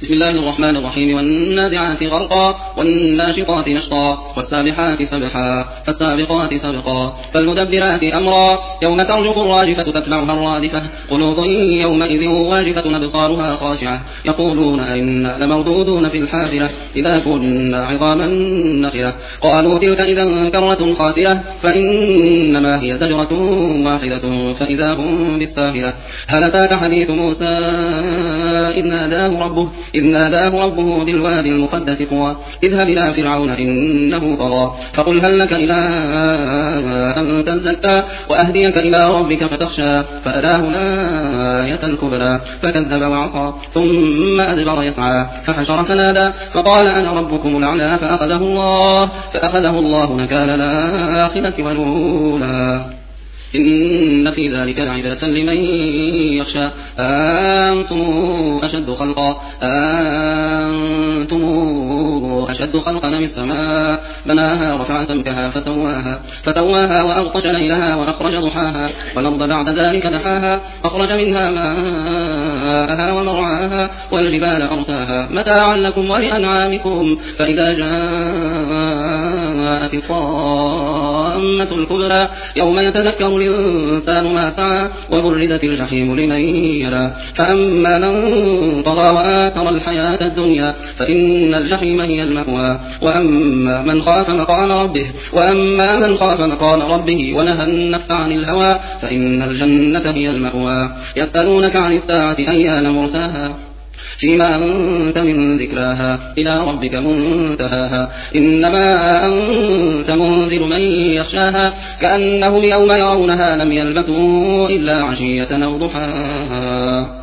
بسم الله الرحمن الرحيم والنازعات غرقا والناشطات نشطا والسابحات سبحا فالسابقات سبقا فالمدبرات أمرا يوم ترجف الراجفة تتبعها الرادفة قلوب يومئذ واجفة أبصارها خاشعة يقولون أئنا لمردودون في الحافرة إذا كنا عظاما نخرة قالوا تلك إذا كرة خاسرة فإنما هي زجرة واحدة فإذا هم بالساهرة هل أتاك حديث موسى إذ ناداه ربه بالوادي المقدس طوى اذهب إلى فرعون إنه طغى فقل هل لك إلى أن تزكى وأهديك إلى ربك فتخشى فأراه الآية الكبرى فكذب وعصى ثم أدبر يسعى فحشر فنادى فقال أنا ربكم الأعلى فأخذه الله نكال الآخرة والأولى إن في ذلك لعبرة لمن يخشى أنتم أشد خلقا من السماء بناها رفع سمكها فسواها وأغطش ليلها وأخرج ضحاها والأرض بعد ذلك دحاها أخرج منها ماءها ومرعاها والجبال أرساها متاعا لكم ولأنعامكم فإذا جاءت الطامة الكبرى يوم يتذكر الإنسان ما سعى وبرزت الجحيم لمن يرى فأما من طغى وآثر الحياة الدنيا فإن الجحيم هي المأوى وأما من خاف مقام ربه ونهى النفس عن الهوى فإن الجنة هي المأوى يسألونك عن الساعة أيان مرساها فيما أنت من ذكراها إلى ربك منتهاها إنما أنت منذر من يخشاها كأنهم يوم يرونها لم يلبثوا إلا عشية أو ضحاها